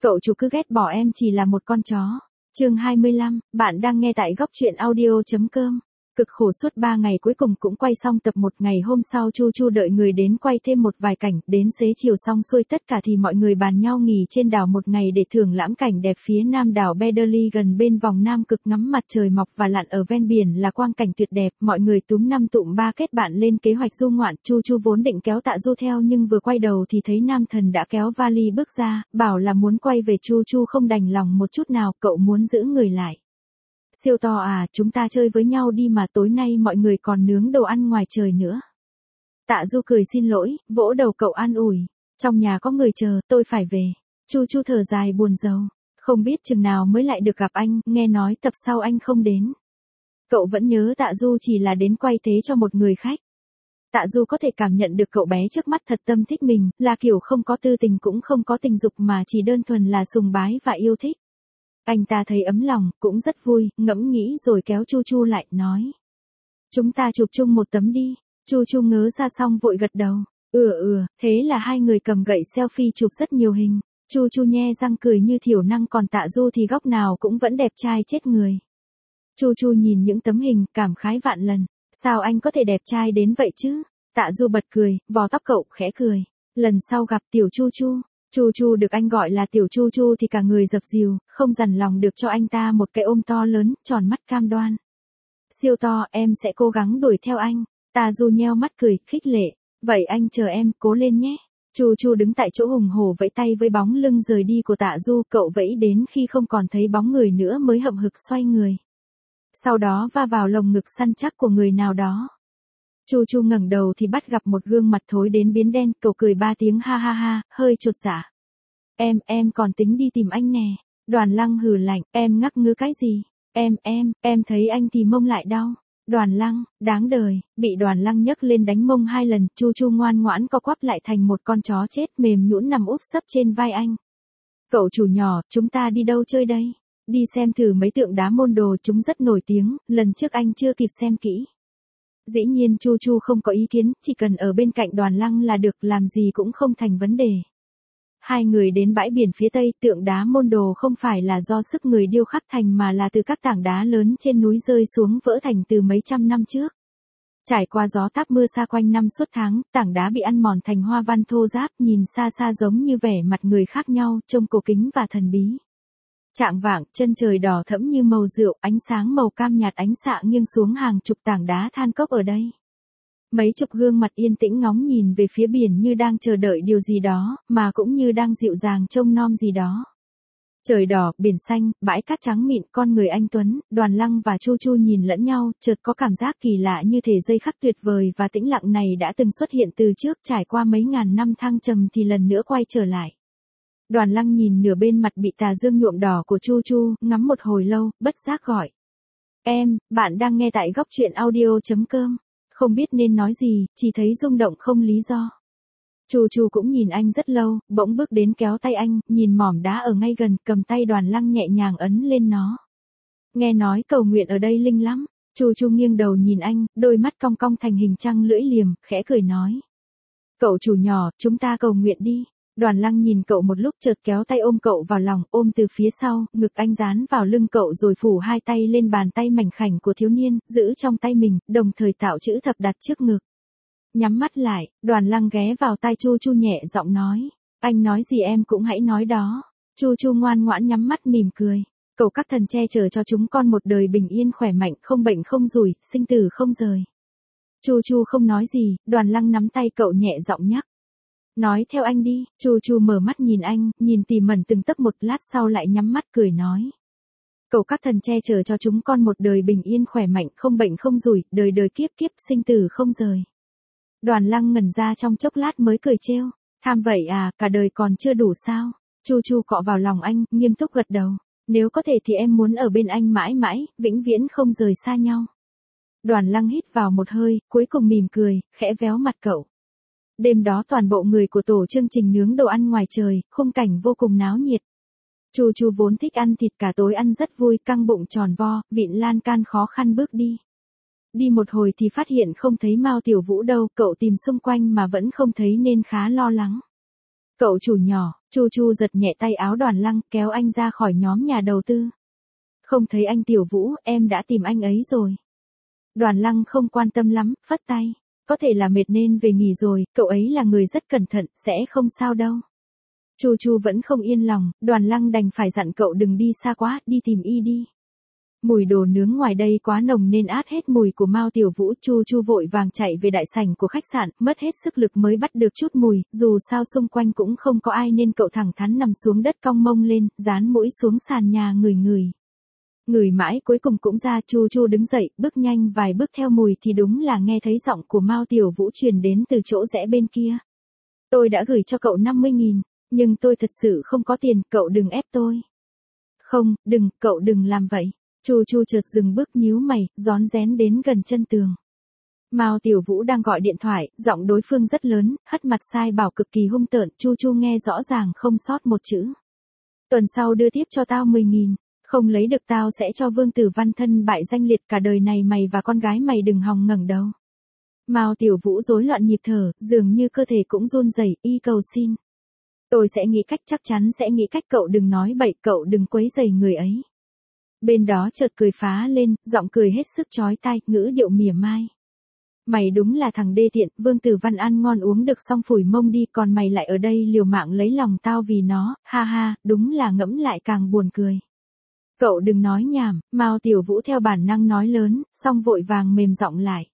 Cậu chủ cứ ghét bỏ em chỉ là một con chó. Chương 25, bạn đang nghe tại góc truyện audio.com. Cực khổ suốt 3 ngày cuối cùng cũng quay xong tập 1. Ngày hôm sau Chu Chu đợi người đến quay thêm một vài cảnh, đến xế chiều xong xuôi tất cả thì mọi người bàn nhau nghỉ trên đảo một ngày để thưởng lãm cảnh đẹp phía nam đảo Beverly gần bên vòng Nam Cực, ngắm mặt trời mọc và lặn ở ven biển là quang cảnh tuyệt đẹp. Mọi người túm năm tụm ba kết bạn lên kế hoạch du ngoạn. Chu Chu vốn định kéo Tạ Du theo nhưng vừa quay đầu thì thấy Nam Thần đã kéo vali bước ra, bảo là muốn quay về. Chu Chu không đành lòng một chút nào, cậu muốn giữ người lại. Siêu to à, chúng ta chơi với nhau đi mà, tối nay mọi người còn nướng đồ ăn ngoài trời nữa. Tạ Du cười xin lỗi, vỗ đầu cậu an ủi. Trong nhà có người chờ, tôi phải về. Chu Chu thở dài buồn rầu. Không biết chừng nào mới lại được gặp anh, nghe nói tập sau anh không đến. Cậu vẫn nhớ Tạ Du chỉ là đến quay thế cho một người khách. Tạ Du có thể cảm nhận được cậu bé trước mắt thật tâm thích mình, là kiểu không có tư tình cũng không có tình dục mà chỉ đơn thuần là sùng bái và yêu thích. Anh ta thấy ấm lòng, cũng rất vui, ngẫm nghĩ rồi kéo Chu Chu lại, nói. Chúng ta chụp chung một tấm đi. Chu Chu ngớ ra xong vội gật đầu. Thế là hai người cầm gậy selfie chụp rất nhiều hình. Chu Chu nhe răng cười như thiểu năng, còn Tạ Du thì góc nào cũng vẫn đẹp trai chết người. Chu Chu nhìn những tấm hình, cảm khái vạn lần. Sao anh có thể đẹp trai đến vậy chứ? Tạ Du bật cười, vò tóc cậu, khẽ cười. Lần sau gặp tiểu Chu Chu. Chu Chu được anh gọi là tiểu Chu Chu thì cả người dập dìu, không dằn lòng được cho anh ta một cái ôm to lớn, tròn mắt cam đoan. Siêu to, em sẽ cố gắng đuổi theo anh. Tạ Du nheo mắt cười, khích lệ. Vậy anh chờ em, cố lên nhé. Chu Chu đứng tại chỗ hùng hổ vẫy tay với bóng lưng rời đi của Tạ Du, cậu vẫy đến khi không còn thấy bóng người nữa mới hậm hực xoay người. Sau đó va vào lồng ngực săn chắc của người nào đó. Chu Chu ngẩng đầu thì bắt gặp một gương mặt thối đến biến đen, cậu cười 3 tiếng ha ha ha, hơi chột dạ. Em còn tính đi tìm anh nè. Đoàn Lăng hừ lạnh, em ngắc ngứ cái gì? Em thấy anh thì mông lại đau. Đoàn Lăng, đáng đời, bị Đoàn Lăng nhấc lên đánh mông 2 lần, Chu Chu ngoan ngoãn co quắp lại thành một con chó chết mềm nhũn nằm úp sấp trên vai anh. Cậu chủ nhỏ, chúng ta đi đâu chơi đây? Đi xem thử mấy tượng đá môn đồ, chúng rất nổi tiếng, lần trước anh chưa kịp xem kỹ. Dĩ nhiên Chu Chu không có ý kiến, chỉ cần ở bên cạnh Đoàn Lăng là được, làm gì cũng không thành vấn đề. Hai người đến bãi biển phía tây, tượng đá môn đồ không phải là do sức người điêu khắc thành mà là từ các tảng đá lớn trên núi rơi xuống vỡ thành từ mấy trăm năm trước. Trải qua gió táp mưa xa quanh năm suốt tháng, tảng đá bị ăn mòn thành hoa văn thô ráp, nhìn xa xa giống như vẻ mặt người khác nhau, trông cổ kính và thần bí. Chạng vạng, chân trời đỏ thẫm như màu rượu, ánh sáng màu cam nhạt ánh xạ nghiêng xuống hàng chục tảng đá than cốc ở đây. Mấy chục gương mặt yên tĩnh ngóng nhìn về phía biển như đang chờ đợi điều gì đó, mà cũng như đang dịu dàng trông nom gì đó. Trời đỏ, biển xanh, bãi cát trắng mịn, con người anh tuấn, Đoàn Lăng và Chu Chu nhìn lẫn nhau, chợt có cảm giác kỳ lạ như thể giây khắc tuyệt vời và tĩnh lặng này đã từng xuất hiện từ trước, trải qua mấy ngàn năm thăng trầm thì lần nữa quay trở lại. Đoàn Lăng nhìn nửa bên mặt bị tà dương nhuộm đỏ của Chu Chu, ngắm một hồi lâu, bất giác gọi. Bạn đang nghe tại góc truyện audio.com. Không biết nên nói gì, chỉ thấy rung động không lý do. Chu Chu cũng nhìn anh rất lâu, bỗng bước đến kéo tay anh, nhìn mỏm đá ở ngay gần, cầm tay Đoàn Lăng nhẹ nhàng ấn lên nó. Nghe nói cầu nguyện ở đây linh lắm. Chu Chu nghiêng đầu nhìn anh, đôi mắt cong cong thành hình trăng lưỡi liềm, khẽ cười nói. Cậu chủ nhỏ, chúng ta cầu nguyện đi. Đoàn Lăng nhìn cậu một lúc chợt kéo tay ôm cậu vào lòng, ôm từ phía sau, ngực anh dán vào lưng cậu rồi phủ hai tay lên bàn tay mảnh khảnh của thiếu niên, giữ trong tay mình, đồng thời tạo chữ thập đặt trước ngực. Nhắm mắt lại, Đoàn Lăng ghé vào tai Chu Chu nhẹ giọng nói. Anh nói gì em cũng hãy nói đó. Chu Chu ngoan ngoãn nhắm mắt mỉm cười. Cầu các thần che chở cho chúng con một đời bình yên khỏe mạnh, không bệnh không rủi, sinh tử không rời. Chu Chu không nói gì, Đoàn Lăng nắm tay cậu nhẹ giọng nhắc. Nói theo anh đi. Chu Chu mở mắt nhìn anh, nhìn tỉ mẩn từng tấc, một lát sau lại nhắm mắt cười nói. Cầu các thần che chở cho chúng con một đời bình yên khỏe mạnh, không bệnh không rủi, đời đời kiếp kiếp, sinh tử không rời. Đoàn Lăng ngẩn ra trong chốc lát mới cười trêu. Tham vậy à, cả đời còn chưa đủ sao? Chu Chu cọ vào lòng anh, nghiêm túc gật đầu. Nếu có thể thì em muốn ở bên anh mãi mãi, vĩnh viễn không rời xa nhau. Đoàn Lăng hít vào một hơi, cuối cùng mỉm cười, khẽ véo mặt cậu. Đêm đó toàn bộ người của tổ chương trình nướng đồ ăn ngoài trời, khung cảnh vô cùng náo nhiệt. Chu Chu vốn thích ăn thịt, cả tối ăn rất vui, căng bụng tròn vo, vịn lan can khó khăn bước đi. Đi một hồi thì phát hiện không thấy Mao Tiểu Vũ đâu, cậu tìm xung quanh mà vẫn không thấy nên khá lo lắng. Cậu chủ nhỏ, Chu Chu giật nhẹ tay áo Đoàn Lăng kéo anh ra khỏi nhóm nhà đầu tư. Không thấy anh Tiểu Vũ, em đã tìm anh ấy rồi. Đoàn Lăng không quan tâm lắm, phất tay. Có thể là mệt nên về nghỉ rồi, cậu ấy là người rất cẩn thận, sẽ không sao đâu. Chu Chu vẫn không yên lòng, Đoàn Lăng đành phải dặn cậu đừng đi xa quá, đi tìm y đi. Mùi đồ nướng ngoài đây quá nồng nên át hết mùi của Mao Tiểu Vũ. Chu Chu vội vàng chạy về đại sảnh của khách sạn, mất hết sức lực mới bắt được chút mùi, dù sao xung quanh cũng không có ai nên cậu thẳng thắn nằm xuống đất cong mông lên, dán mũi xuống sàn nhà ngửi ngửi. Ngửi mãi cuối cùng cũng ra. Chu Chu đứng dậy, bước nhanh vài bước theo mùi thì đúng là nghe thấy giọng của Mao Tiểu Vũ truyền đến từ chỗ rẽ bên kia. Tôi đã gửi cho cậu 50.000, nhưng tôi thật sự không có tiền, cậu đừng ép tôi. Không, đừng, cậu đừng làm vậy. Chu Chu chợt dừng bước nhíu mày, rón rén đến gần chân tường. Mao Tiểu Vũ đang gọi điện thoại, giọng đối phương rất lớn, hất mặt sai bảo cực kỳ hung tợn. Chu Chu nghe rõ ràng không sót một chữ. Tuần sau đưa tiếp cho tao 10.000, không lấy được tao sẽ cho Vương Tử Văn thân bại danh liệt, cả đời này mày và con gái mày đừng hòng ngẩng đầu. Mao Tiểu Vũ rối loạn nhịp thở, dường như cơ thể cũng run rẩy, y cầu xin. Tôi sẽ nghĩ cách, chắc chắn sẽ nghĩ cách, cậu đừng nói bậy, cậu đừng quấy rầy người ấy. Bên đó chợt cười phá lên, giọng cười hết sức chói tai, ngữ điệu mỉa mai. Mày đúng là thằng đê tiện, Vương Tử Văn ăn ngon uống được xong phủi mông đi, còn mày lại ở đây liều mạng lấy lòng tao vì nó, ha ha, đúng là ngẫm lại càng buồn cười. Cậu đừng nói nhảm, Mao Tiểu Vũ theo bản năng nói lớn, xong vội vàng mềm giọng lại.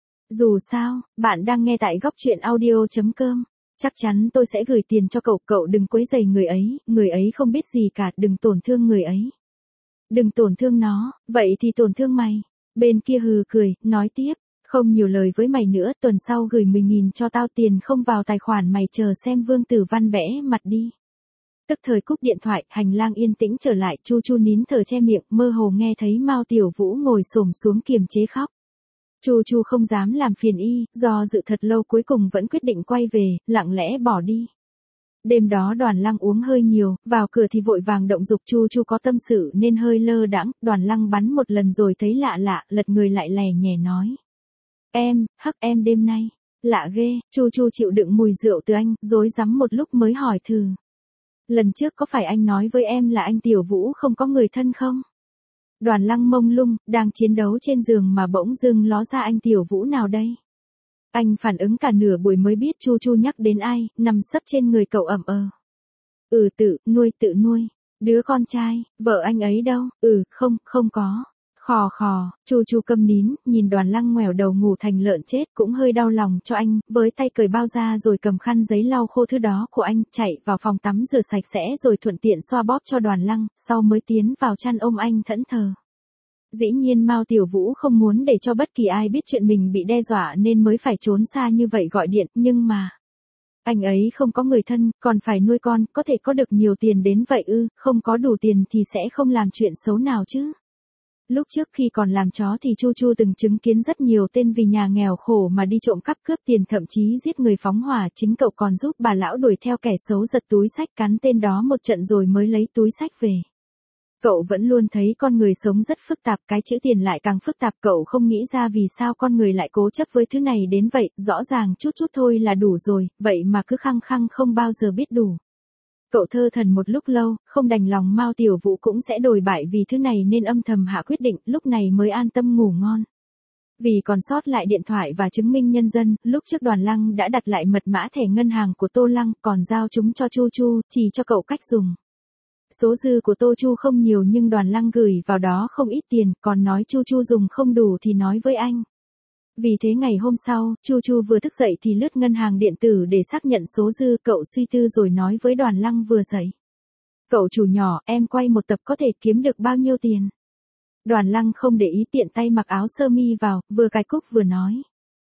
Dù sao, bạn đang nghe tại góc truyện audio.com. Chắc chắn tôi sẽ gửi tiền cho cậu, cậu đừng quấy rầy người ấy không biết gì cả, đừng tổn thương người ấy. Đừng tổn thương nó, vậy thì tổn thương mày. Bên kia hừ cười, nói tiếp, không nhiều lời với mày nữa, tuần sau gửi 10.000 cho tao, tiền không vào tài khoản mày chờ xem Vương Tử Văn bẽ mặt đi. Tức thời cúp điện thoại, hành lang yên tĩnh trở lại. Chu Chu nín thở che miệng, mơ hồ nghe thấy Mao Tiểu Vũ ngồi xổm xuống kiềm chế khóc. Chu Chu không dám làm phiền y, do dự thật lâu cuối cùng vẫn quyết định quay về, lặng lẽ bỏ đi. Đêm đó Đoàn Lăng uống hơi nhiều, vào cửa thì vội vàng động dục. Chu Chu có tâm sự nên hơi lơ đãng, Đoàn Lăng bắn một lần rồi thấy lạ lạ, lật người lại lè nhè nói. Em đêm nay, lạ ghê. Chu Chu chịu đựng mùi rượu từ anh, rối rắm một lúc mới hỏi thử. Lần trước có phải anh nói với em là anh Tiểu Vũ không có người thân không? Đoàn Lăng mông lung, đang chiến đấu trên giường mà bỗng dưng ló ra anh Tiểu Vũ nào đây? Anh phản ứng cả nửa buổi mới biết Chu Chu nhắc đến ai, nằm sấp trên người cậu ẩm ờ. Tự nuôi. Đứa con trai, vợ anh ấy đâu? Không có. Khò, Chu Chu câm nín, nhìn Đoàn Lăng ngoẻo đầu ngủ thành lợn chết, cũng hơi đau lòng cho anh, với tay cởi bao ra rồi cầm khăn giấy lau khô thứ đó của anh, chạy vào phòng tắm rửa sạch sẽ rồi thuận tiện xoa bóp cho Đoàn Lăng, sau mới tiến vào chăn ôm anh thẫn thờ. Dĩ nhiên Mao Tiểu Vũ không muốn để cho bất kỳ ai biết chuyện mình bị đe dọa nên mới phải trốn xa như vậy gọi điện, nhưng mà anh ấy không có người thân, còn phải nuôi con, có thể có được nhiều tiền đến vậy ư? Không có đủ tiền thì sẽ không làm chuyện xấu nào chứ. Lúc trước khi còn làm chó thì Chu Chu từng chứng kiến rất nhiều tên vì nhà nghèo khổ mà đi trộm cắp cướp tiền, thậm chí giết người phóng hỏa, chính cậu còn giúp bà lão đuổi theo kẻ xấu giật túi xách cắn tên đó một trận rồi mới lấy túi xách về. Cậu vẫn luôn thấy con người sống rất phức tạp, cái chữ tiền lại càng phức tạp, cậu không nghĩ ra vì sao con người lại cố chấp với thứ này đến vậy, rõ ràng chút thôi là đủ rồi, vậy mà cứ khăng khăng không bao giờ biết đủ. Cậu thơ thần một lúc lâu, không đành lòng Mao Tiểu Vũ cũng sẽ đồi bại vì thứ này nên âm thầm hạ quyết định, lúc này mới an tâm ngủ ngon. Vì còn sót lại điện thoại và chứng minh nhân dân, lúc trước Đoàn Lăng đã đặt lại mật mã thẻ ngân hàng của Tô Lăng, còn giao chúng cho Chu Chu, chỉ cho cậu cách dùng. Số dư của Tô Chu không nhiều nhưng Đoàn Lăng gửi vào đó không ít tiền, còn nói Chu Chu dùng không đủ thì nói với anh. Vì thế ngày hôm sau, Chu Chu vừa thức dậy thì lướt ngân hàng điện tử để xác nhận số dư, cậu suy tư rồi nói với Đoàn Lăng vừa dậy. Cậu chủ nhỏ, em quay một tập có thể kiếm được bao nhiêu tiền? Đoàn Lăng không để ý, tiện tay mặc áo sơ mi vào, vừa cài cúc vừa nói.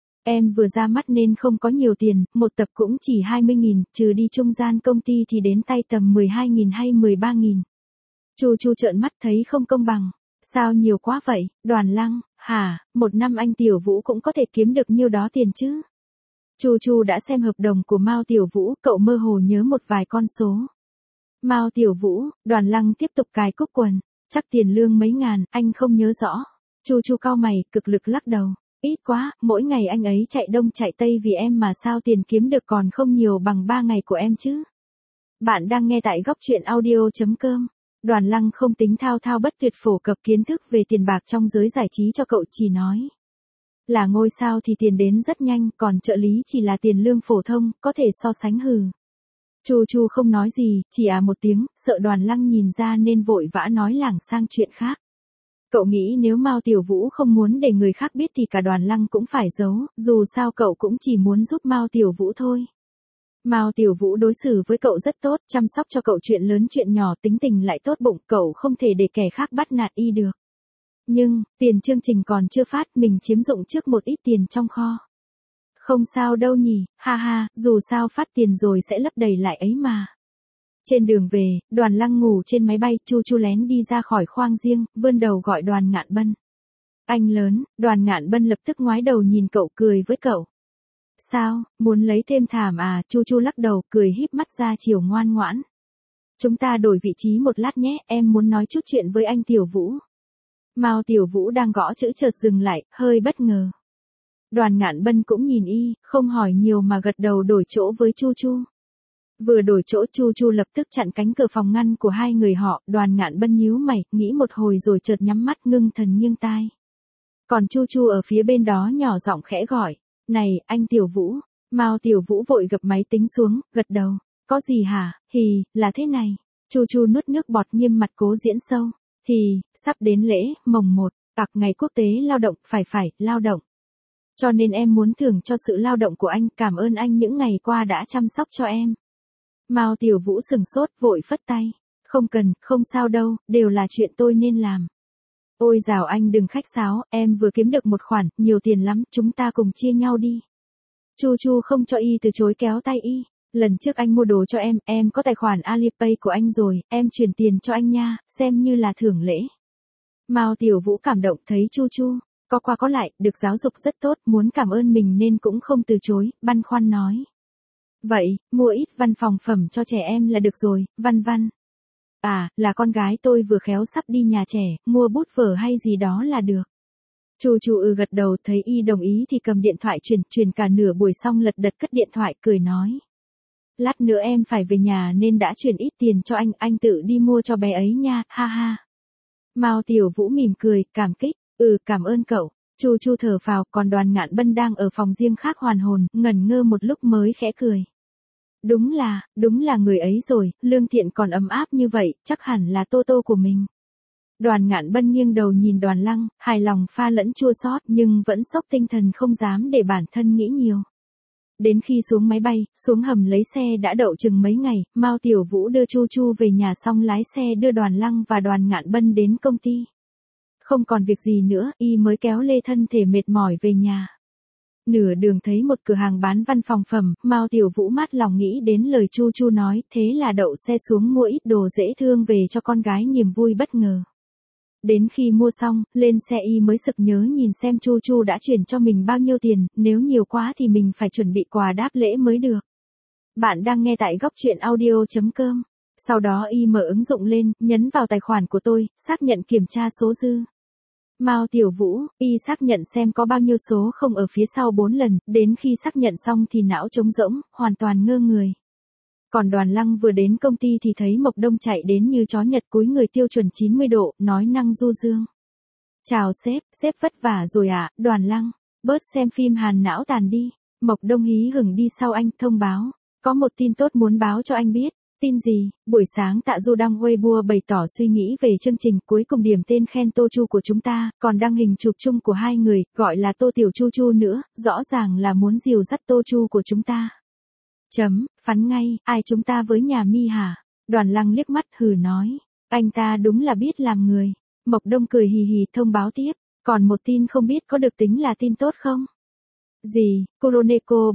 Em vừa ra mắt nên không có nhiều tiền, một tập cũng chỉ 20.000, trừ đi trung gian công ty thì đến tay tầm 12.000 hay 13.000. Chu Chu trợn mắt thấy không công bằng. Sao nhiều quá vậy, Đoàn Lăng, hả, một năm anh Tiểu Vũ cũng có thể kiếm được nhiêu đó tiền chứ? Chu Chu đã xem hợp đồng của Mao Tiểu Vũ, cậu mơ hồ nhớ một vài con số. Mao Tiểu Vũ, Đoàn Lăng tiếp tục cài cúc quần, chắc tiền lương mấy ngàn, anh không nhớ rõ. Chu Chu cau mày, cực lực lắc đầu. Ít quá, mỗi ngày anh ấy chạy đông chạy tây vì em mà sao tiền kiếm được còn không nhiều bằng 3 ngày của em chứ. Bạn đang nghe tại góc truyện audio.com. Đoàn Lăng không tính thao thao bất tuyệt phổ cập kiến thức về tiền bạc trong giới giải trí cho cậu, chỉ nói là ngôi sao thì tiền đến rất nhanh, còn trợ lý chỉ là tiền lương phổ thông, có thể so sánh hừ. Chu Chu không nói gì, chỉ một tiếng, sợ Đoàn Lăng nhìn ra nên vội vã nói lảng sang chuyện khác. Cậu nghĩ nếu Mao Tiểu Vũ không muốn để người khác biết thì cả Đoàn Lăng cũng phải giấu, dù sao cậu cũng chỉ muốn giúp Mao Tiểu Vũ thôi. Mao Tiểu Vũ đối xử với cậu rất tốt, chăm sóc cho cậu chuyện lớn chuyện nhỏ, tính tình lại tốt bụng, cậu không thể để kẻ khác bắt nạt y được. Nhưng, tiền chương trình còn chưa phát, mình chiếm dụng trước một ít tiền trong kho. Không sao đâu nhỉ, ha ha, dù sao phát tiền rồi sẽ lấp đầy lại ấy mà. Trên đường về, Đoàn Lăng ngủ trên máy bay, Chu Chu lén đi ra khỏi khoang riêng, vươn đầu gọi Đoàn Ngạn Bân. Anh lớn, Đoàn Ngạn Bân lập tức ngoái đầu nhìn cậu, cười với cậu. Sao, muốn lấy thêm thảm à? Chu Chu lắc đầu, cười híp mắt ra chiều ngoan ngoãn. Chúng ta đổi vị trí một lát nhé, em muốn nói chút chuyện với anh Tiểu Vũ. Mao Tiểu Vũ đang gõ chữ chợt dừng lại, hơi bất ngờ. Đoàn Ngạn Bân cũng nhìn y, không hỏi nhiều mà gật đầu đổi chỗ với Chu Chu. Vừa đổi chỗ, Chu Chu lập tức chặn cánh cửa phòng ngăn của hai người họ, Đoàn Ngạn Bân nhíu mày, nghĩ một hồi rồi chợt nhắm mắt ngưng thần nghiêng tai. Còn Chu Chu ở phía bên đó nhỏ giọng khẽ gọi. Này, anh Tiểu Vũ. Mao Tiểu Vũ vội gập máy tính xuống, gật đầu. Có gì hả? Hì, là thế này. Chu Chu nuốt nước bọt, nghiêm mặt cố diễn sâu. Thì, sắp đến lễ, mồng 1, ngày quốc tế lao động, phải, lao động. Cho nên em muốn thưởng cho sự lao động của anh, cảm ơn anh những ngày qua đã chăm sóc cho em. Mao Tiểu Vũ sừng sốt, vội phất tay. Không cần, không sao đâu, đều là chuyện tôi nên làm. Ôi dào anh đừng khách sáo, em vừa kiếm được một khoản, nhiều tiền lắm, chúng ta cùng chia nhau đi. Chu Chu không cho y từ chối, kéo tay y. Lần trước anh mua đồ cho em có tài khoản Alipay của anh rồi, em chuyển tiền cho anh nha, xem như là thưởng lễ. Mao Tiểu Vũ cảm động thấy Chu Chu có qua có lại, được giáo dục rất tốt, muốn cảm ơn mình nên cũng không từ chối, băn khoăn nói. Vậy, mua ít văn phòng phẩm cho trẻ em là được rồi, văn. À, là con gái tôi vừa khéo sắp đi nhà trẻ, mua bút vở hay gì đó là được. Chu Chu gật đầu, thấy y đồng ý thì cầm điện thoại truyền cả nửa buổi xong lật đật cất điện thoại, cười nói. Lát nữa em phải về nhà nên đã chuyển ít tiền cho anh tự đi mua cho bé ấy nha, ha ha. Mao Tiểu Vũ mỉm cười, cảm kích, cảm ơn cậu. Chu Chu thở phào, còn Đoàn Ngạn Bân đang ở phòng riêng khác hoàn hồn, ngẩn ngơ một lúc mới khẽ cười. Đúng là người ấy rồi, lương thiện còn ấm áp như vậy, chắc hẳn là Tô Tô của mình. Đoàn Ngạn Bân nghiêng đầu nhìn Đoàn Lăng, hài lòng pha lẫn chua xót nhưng vẫn sốc tinh thần không dám để bản thân nghĩ nhiều. Đến khi xuống máy bay, xuống hầm lấy xe đã đậu chừng mấy ngày, Mao Tiểu Vũ đưa Chu Chu về nhà xong lái xe đưa Đoàn Lăng và Đoàn Ngạn Bân đến công ty. Không còn việc gì nữa, y mới kéo lê thân thể mệt mỏi về nhà. Nửa đường thấy một cửa hàng bán văn phòng phẩm, Mao Tiểu Vũ mát lòng nghĩ đến lời Chu Chu nói, thế là đậu xe xuống mua ít đồ dễ thương về cho con gái, niềm vui bất ngờ. Đến khi mua xong, lên xe y mới sực nhớ nhìn xem Chu Chu đã chuyển cho mình bao nhiêu tiền, nếu nhiều quá thì mình phải chuẩn bị quà đáp lễ mới được. Bạn đang nghe tại góc truyện audio.com. Sau đó y mở ứng dụng lên, nhấn vào tài khoản của tôi, xác nhận kiểm tra số dư. Mao Tiểu Vũ, y xác nhận xem có bao nhiêu số không ở phía sau 4 lần, đến khi xác nhận xong thì não trống rỗng, hoàn toàn ngơ người. Còn Đoàn Lăng vừa đến công ty thì thấy Mộc Đông chạy đến như chó Nhật, cúi người tiêu chuẩn 90 độ, nói năng du dương. Chào sếp vất vả rồi à, Đoàn Lăng, bớt xem phim hàn não tàn đi. Mộc Đông hí hửng đi sau anh, thông báo. Có một tin tốt muốn báo cho anh biết. Tin gì? Buổi sáng Tạ Du đăng Weibo bày tỏ suy nghĩ về chương trình, cuối cùng điểm tên khen Tô Chu của chúng ta, còn đăng hình chụp chung của hai người, gọi là Tô Tiểu Chu Chu nữa, rõ ràng là muốn dìu dắt Tô Chu của chúng ta. Phắn ngay, ai chúng ta với nhà mi hả? Đoàn Lăng liếc mắt hừ nói. Anh ta đúng là biết làm người. Mộc Đông cười hì hì thông báo tiếp. Còn một tin không biết có được tính là tin tốt không? Gì? Kuroneko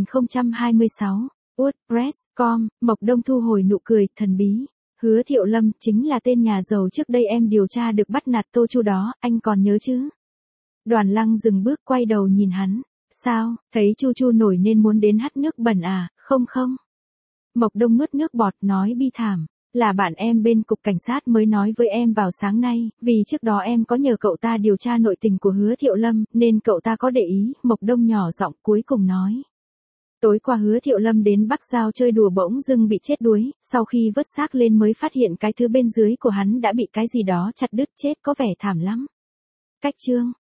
3026. WordPress.com, Mộc Đông thu hồi nụ cười, thần bí. Hứa Thiệu Lâm chính là tên nhà giàu trước đây em điều tra được bắt nạt Tô Chu đó, anh còn nhớ chứ? Đoàn Lăng dừng bước quay đầu nhìn hắn. Sao, thấy Chu Chu nổi nên muốn đến hắt nước bẩn à? Không. Mộc Đông nuốt nước bọt nói bi thảm. Là bạn em bên cục cảnh sát mới nói với em vào sáng nay, vì trước đó em có nhờ cậu ta điều tra nội tình của Hứa Thiệu Lâm, nên cậu ta có để ý. Mộc Đông nhỏ giọng cuối cùng nói. Tối qua Hứa Thiệu Lâm đến Bắc Giao chơi đùa bỗng dưng bị chết đuối, sau khi vớt xác lên mới phát hiện cái thứ bên dưới của hắn đã bị cái gì đó chặt đứt chết có vẻ thảm lắm. Cách chương